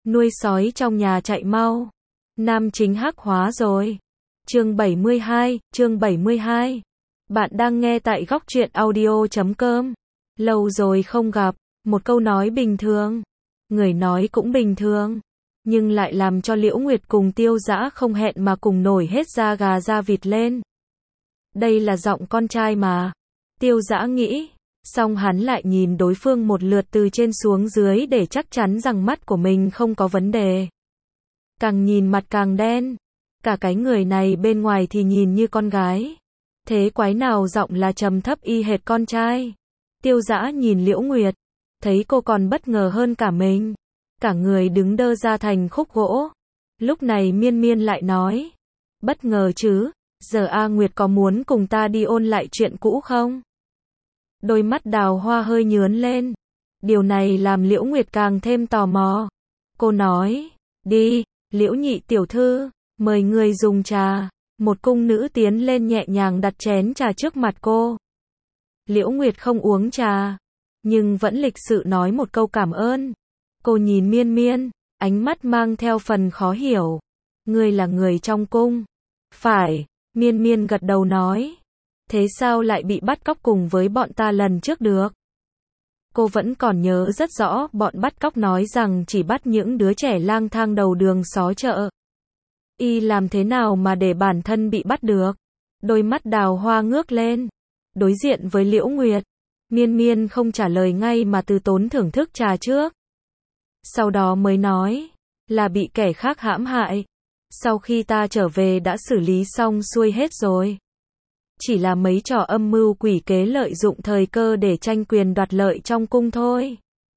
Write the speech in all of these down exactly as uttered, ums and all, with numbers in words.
nuôi sói trong nhà chạy mau. Nam chính hắc hóa rồi. Chương bảy mươi hai, chương bảy mươi hai. Bạn đang nghe tại góc truyện audio chấm com. Lâu rồi không gặp, một câu nói bình thường, người nói cũng bình thường, nhưng lại làm cho Liễu Nguyệt cùng Tiêu Dã không hẹn mà cùng nổi hết da gà da vịt lên. Đây là giọng con trai mà. Tiêu Dã nghĩ, xong hắn lại nhìn đối phương một lượt từ trên xuống dưới để chắc chắn rằng mắt của mình không có vấn đề. Càng nhìn mặt càng đen, cả cái người này bên ngoài thì nhìn như con gái. Thế quái nào giọng là trầm thấp y hệt con trai. Tiêu Dã nhìn Liễu Nguyệt, thấy cô còn bất ngờ hơn cả mình. Cả người đứng đơ ra thành khúc gỗ. Lúc này Miên Miên lại nói, bất ngờ chứ, giờ A Nguyệt có muốn cùng ta đi ôn lại chuyện cũ không? Đôi mắt Đào Hoa hơi nhướn lên. Điều này làm Liễu Nguyệt càng thêm tò mò. Cô nói, đi, Liễu nhị tiểu thư, mời người dùng trà. Một cung nữ tiến lên nhẹ nhàng đặt chén trà trước mặt cô. Liễu Nguyệt không uống trà, nhưng vẫn lịch sự nói một câu cảm ơn. Cô nhìn Miên Miên, ánh mắt mang theo phần khó hiểu. Ngươi là người trong cung? Phải, Miên Miên gật đầu nói. Thế sao lại bị bắt cóc cùng với bọn ta lần trước được? Cô vẫn còn nhớ rất rõ, bọn bắt cóc nói rằng chỉ bắt những đứa trẻ lang thang đầu đường xó chợ. Y làm thế nào mà để bản thân bị bắt được? Đôi mắt Đào Hoa ngước lên, đối diện với Liễu Nguyệt. Miên Miên không trả lời ngay mà từ tốn thưởng thức trà trước. Sau đó mới nói, là bị kẻ khác hãm hại. Sau khi ta trở về đã xử lý xong xuôi hết rồi. Chỉ là mấy trò âm mưu quỷ kế lợi dụng thời cơ để tranh quyền đoạt lợi trong cung thôi.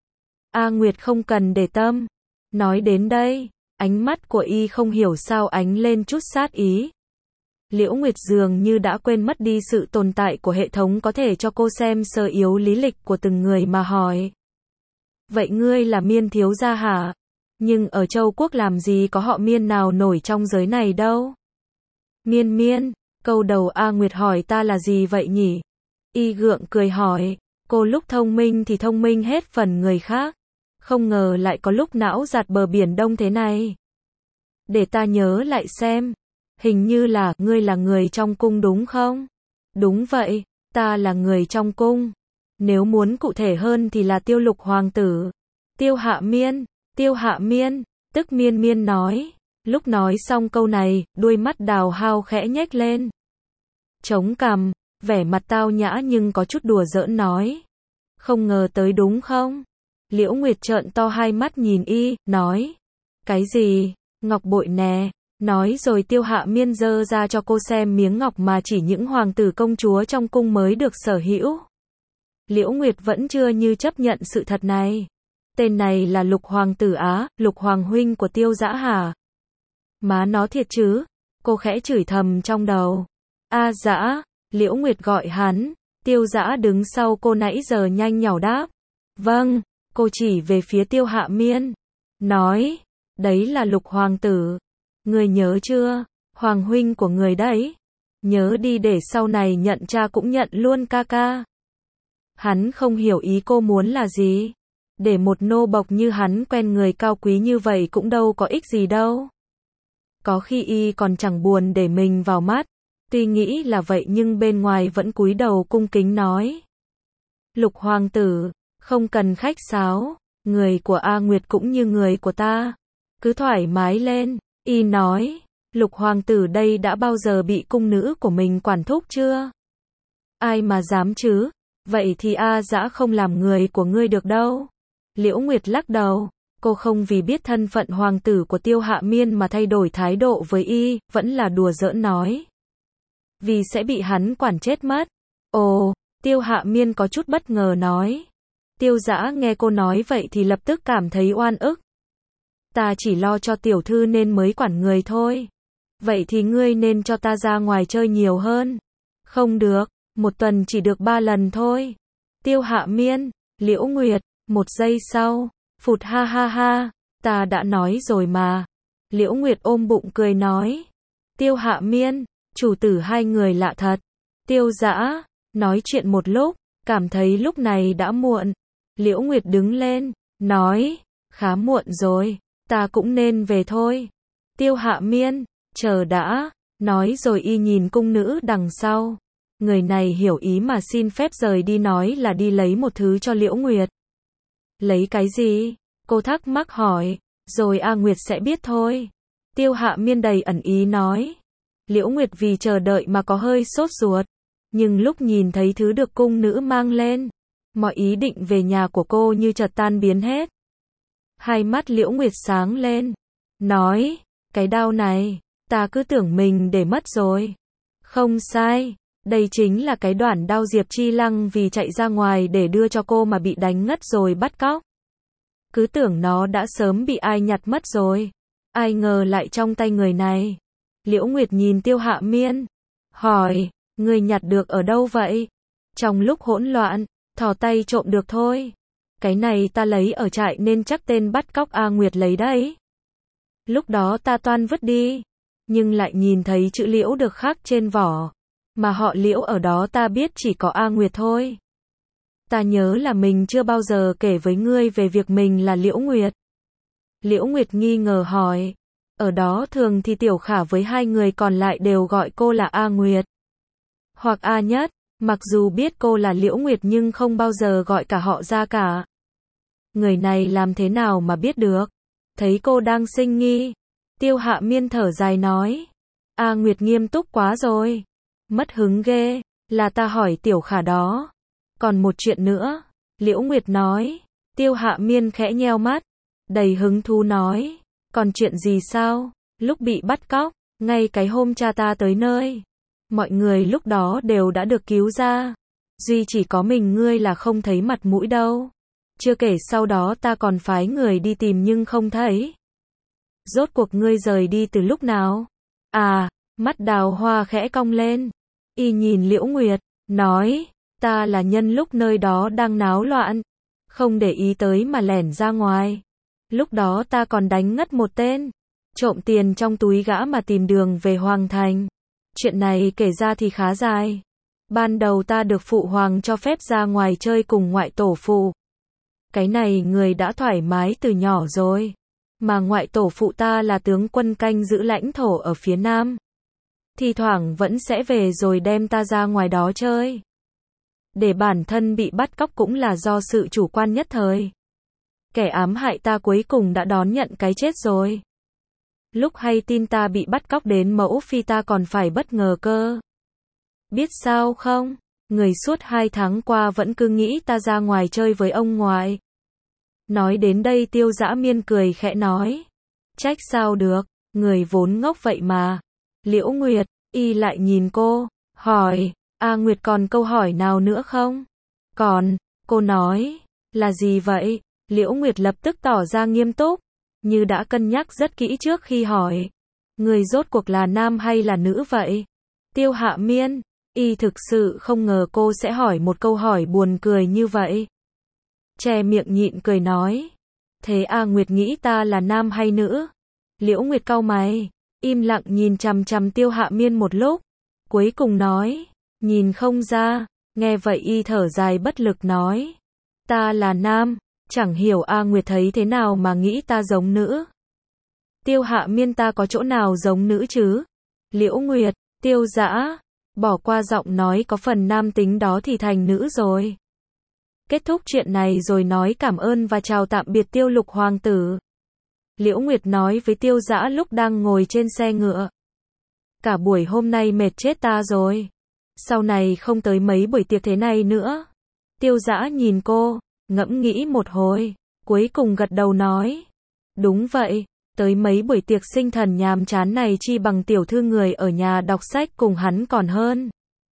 A Nguyệt không cần để tâm. Nói đến đây, ánh mắt của y không hiểu sao ánh lên chút sát ý. Liễu Nguyệt dường như đã quên mất đi sự tồn tại của hệ thống có thể cho cô xem sơ yếu lý lịch của từng người mà hỏi. Vậy ngươi là Miên thiếu gia hả? Nhưng ở Châu Quốc làm gì có họ Miên nào nổi trong giới này đâu? Miên Miên, câu đầu A Nguyệt hỏi ta là gì vậy nhỉ? Y gượng cười hỏi, cô lúc thông minh thì thông minh hết phần người khác. Không ngờ lại có lúc não giạt bờ biển đông thế này. Để ta nhớ lại xem. Hình như là, ngươi là người trong cung đúng không? Đúng vậy, ta là người trong cung. Nếu muốn cụ thể hơn thì là Tiêu Lục hoàng tử. Tiêu Hạ Miên, Tiêu Hạ Miên, tức Miên Miên nói. Lúc nói xong câu này, đuôi mắt Đào Hao khẽ nhếch lên. Chống cằm, vẻ mặt tao nhã nhưng có chút đùa giỡn nói. Không ngờ tới đúng không? Liễu Nguyệt trợn to hai mắt nhìn y, nói. Cái gì? Ngọc bội nè. Nói rồi Tiêu Hạ Miên giơ ra cho cô xem miếng ngọc mà chỉ những hoàng tử công chúa trong cung mới được sở hữu. Liễu Nguyệt vẫn chưa như chấp nhận sự thật này. Tên này là Lục hoàng tử Á, Lục hoàng huynh của Tiêu Dã hả? Má nó thiệt chứ? Cô khẽ chửi thầm trong đầu. A Dã, Liễu Nguyệt gọi hắn. Tiêu Dã đứng sau cô nãy giờ nhanh nhảu đáp. Vâng, cô chỉ về phía Tiêu Hạ Miên. Nói, đấy là Lục hoàng tử. Người nhớ chưa? Hoàng huynh của người đấy. Nhớ đi để sau này nhận cha cũng nhận luôn ca ca. Hắn không hiểu ý cô muốn là gì. Để một nô bộc như hắn quen người cao quý như vậy cũng đâu có ích gì đâu. Có khi y còn chẳng buồn để mình vào mắt. Tuy nghĩ là vậy nhưng bên ngoài vẫn cúi đầu cung kính nói. Lục hoàng tử, không cần khách sáo. Người của A Nguyệt cũng như người của ta. Cứ thoải mái lên. Y nói, Lục hoàng tử đây đã bao giờ bị cung nữ của mình quản thúc chưa? Ai mà dám chứ? Vậy thì A Dã không làm người của ngươi được đâu. Liễu Nguyệt lắc đầu, cô không vì biết thân phận hoàng tử của Tiêu Hạ Miên mà thay đổi thái độ với y, vẫn là đùa giỡn nói. Vì sẽ bị hắn quản chết mất. Ồ, Tiêu Hạ Miên có chút bất ngờ nói. Tiêu Dã nghe cô nói vậy thì lập tức cảm thấy oan ức. Ta chỉ lo cho tiểu thư nên mới quản người thôi. Vậy thì ngươi nên cho ta ra ngoài chơi nhiều hơn. Không được, một tuần chỉ được ba lần thôi. Tiêu Hạ Miên, Liễu Nguyệt, một giây sau, phụt ha ha ha, ta đã nói rồi mà. Liễu Nguyệt ôm bụng cười nói. Tiêu Hạ Miên, chủ tử hai người lạ thật. Tiêu Dã, nói chuyện một lúc, cảm thấy lúc này đã muộn. Liễu Nguyệt đứng lên, nói, khá muộn rồi. ta cũng nên về thôi. Tiêu Hạ Miên, chờ đã, nói rồi y nhìn cung nữ đằng sau. Người này hiểu ý mà xin phép rời đi, nói là đi lấy một thứ cho Liễu Nguyệt. Lấy cái gì? Cô thắc mắc hỏi. Rồi A Nguyệt sẽ biết thôi. Tiêu Hạ Miên đầy ẩn ý nói. Liễu Nguyệt vì chờ đợi mà có hơi sốt ruột. Nhưng lúc nhìn thấy thứ được cung nữ mang lên, mọi ý định về nhà của cô như chợt tan biến hết. Hai mắt Liễu Nguyệt sáng lên. Nói, cái đao này, ta cứ tưởng mình để mất rồi. Không sai, đây chính là cái đoạn đao Diệp Chi Lăng vì chạy ra ngoài để đưa cho cô mà bị đánh ngất rồi bắt cóc. Cứ tưởng nó đã sớm bị ai nhặt mất rồi. Ai ngờ lại trong tay người này. Liễu Nguyệt nhìn Tiêu Hạ Miên, hỏi, người nhặt được ở đâu vậy? Trong lúc hỗn loạn, thò tay trộm được thôi. Cái này ta lấy ở trại nên chắc tên bắt cóc A Nguyệt lấy đấy. Lúc đó ta toan vứt đi, nhưng lại nhìn thấy chữ Liễu được khắc trên vỏ. Mà họ Liễu ở đó ta biết chỉ có A Nguyệt thôi. Ta nhớ là mình chưa bao giờ kể với ngươi về việc mình là Liễu Nguyệt. Liễu Nguyệt nghi ngờ hỏi. Ở đó thường thì Tiểu Khả với hai người còn lại đều gọi cô là A Nguyệt. Hoặc A Nhất, mặc dù biết cô là Liễu Nguyệt nhưng không bao giờ gọi cả họ ra cả. Người này làm thế nào mà biết được? Thấy cô đang sinh nghi. Tiêu Hạ Miên thở dài nói. A Nguyệt nghiêm túc quá rồi. Mất hứng ghê, là ta hỏi Tiểu Khả đó. Còn một chuyện nữa, Liễu Nguyệt nói. Tiêu Hạ Miên khẽ nheo mắt, đầy hứng thú nói. Còn chuyện gì sao? Lúc bị bắt cóc, ngay cái hôm cha ta tới nơi, mọi người lúc đó đều đã được cứu ra. Duy chỉ có mình ngươi là không thấy mặt mũi đâu. Chưa kể sau đó ta còn phái người đi tìm nhưng không thấy. Rốt cuộc ngươi rời đi từ lúc nào? À, mắt Đào Hoa khẽ cong lên. Y nhìn Liễu Nguyệt, nói, ta là nhân lúc nơi đó đang náo loạn, không để ý tới mà lẻn ra ngoài. Lúc đó ta còn đánh ngất một tên, trộm tiền trong túi gã mà tìm đường về Hoàng Thành. Chuyện này kể ra thì khá dài. Ban đầu ta được phụ hoàng cho phép ra ngoài chơi cùng ngoại tổ phụ. Cái này người đã thoải mái từ nhỏ rồi. Mà ngoại tổ phụ ta là tướng quân canh giữ lãnh thổ ở phía Nam. Thì thoảng vẫn sẽ về rồi đem ta ra ngoài đó chơi. Để bản thân bị bắt cóc cũng là do sự chủ quan nhất thời. Kẻ ám hại ta cuối cùng đã đón nhận cái chết rồi. Lúc hay tin ta bị bắt cóc đến mẫu phi ta còn phải bất ngờ cơ. Biết sao không? Người suốt hai tháng qua vẫn cứ nghĩ ta ra ngoài chơi với ông ngoại. Nói đến đây Tiêu Dã Miên cười khẽ nói. Trách sao được, người vốn ngốc vậy mà. Liễu Nguyệt, y lại nhìn cô, hỏi, A Nguyệt còn câu hỏi nào nữa không? Còn, cô nói, là gì vậy? Liễu Nguyệt lập tức tỏ ra nghiêm túc, như đã cân nhắc rất kỹ trước khi hỏi. Người rốt cuộc là nam hay là nữ vậy? Tiêu Hạ Miên, y thực sự không ngờ cô sẽ hỏi một câu hỏi buồn cười như vậy. Che miệng nhịn cười nói. Thế A Nguyệt nghĩ ta là nam hay nữ? Liễu Nguyệt cau mày, im lặng nhìn chằm chằm Tiêu Hạ Miên một lúc. Cuối cùng nói, nhìn không ra. Nghe vậy y thở dài bất lực nói. Ta là nam, chẳng hiểu A Nguyệt thấy thế nào mà nghĩ ta giống nữ. Tiêu Hạ Miên ta có chỗ nào giống nữ chứ? Liễu Nguyệt, Tiêu Dã, bỏ qua giọng nói có phần nam tính đó thì thành nữ rồi. Kết thúc chuyện này rồi nói cảm ơn và chào tạm biệt Tiêu Lục hoàng tử. Liễu Nguyệt nói với Tiêu Dã lúc đang ngồi trên xe ngựa. Cả buổi hôm nay mệt chết ta rồi. Sau này không tới mấy buổi tiệc thế này nữa. Tiêu Dã nhìn cô, ngẫm nghĩ một hồi, cuối cùng gật đầu nói. Đúng vậy, tới mấy buổi tiệc sinh thần nhàm chán này chi bằng tiểu thư người ở nhà đọc sách cùng hắn còn hơn.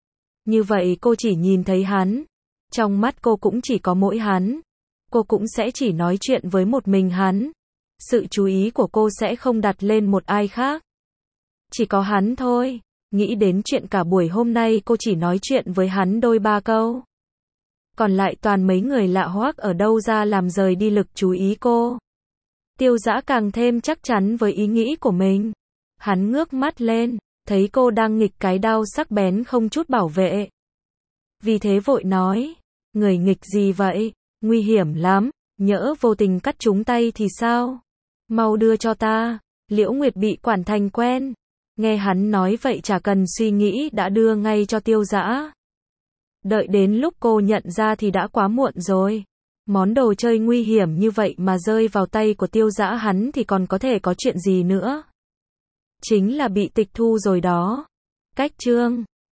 Như vậy cô chỉ nhìn thấy hắn. Trong mắt cô cũng chỉ có mỗi hắn. Cô cũng sẽ chỉ nói chuyện với một mình hắn. Sự chú ý của cô sẽ không đặt lên một ai khác. Chỉ có hắn thôi. Nghĩ đến chuyện cả buổi hôm nay cô chỉ nói chuyện với hắn đôi ba câu. Còn lại toàn mấy người lạ hoắc ở đâu ra làm rời đi lực chú ý cô. Tiêu Dã càng thêm chắc chắn với ý nghĩ của mình. Hắn ngước mắt lên, thấy cô đang nghịch cái đao sắc bén không chút bảo vệ. Vì thế vội nói, người nghịch gì vậy? Nguy hiểm lắm, nhỡ vô tình cắt trúng tay thì sao? Mau đưa cho ta. Liễu Nguyệt bị quản thành quen. Nghe hắn nói vậy chả cần suy nghĩ đã đưa ngay cho Tiêu Dã. Đợi đến lúc cô nhận ra thì đã quá muộn rồi. Món đồ chơi nguy hiểm như vậy mà rơi vào tay của Tiêu Dã hắn thì còn có thể có chuyện gì nữa. Chính là bị tịch thu rồi đó. Cách chương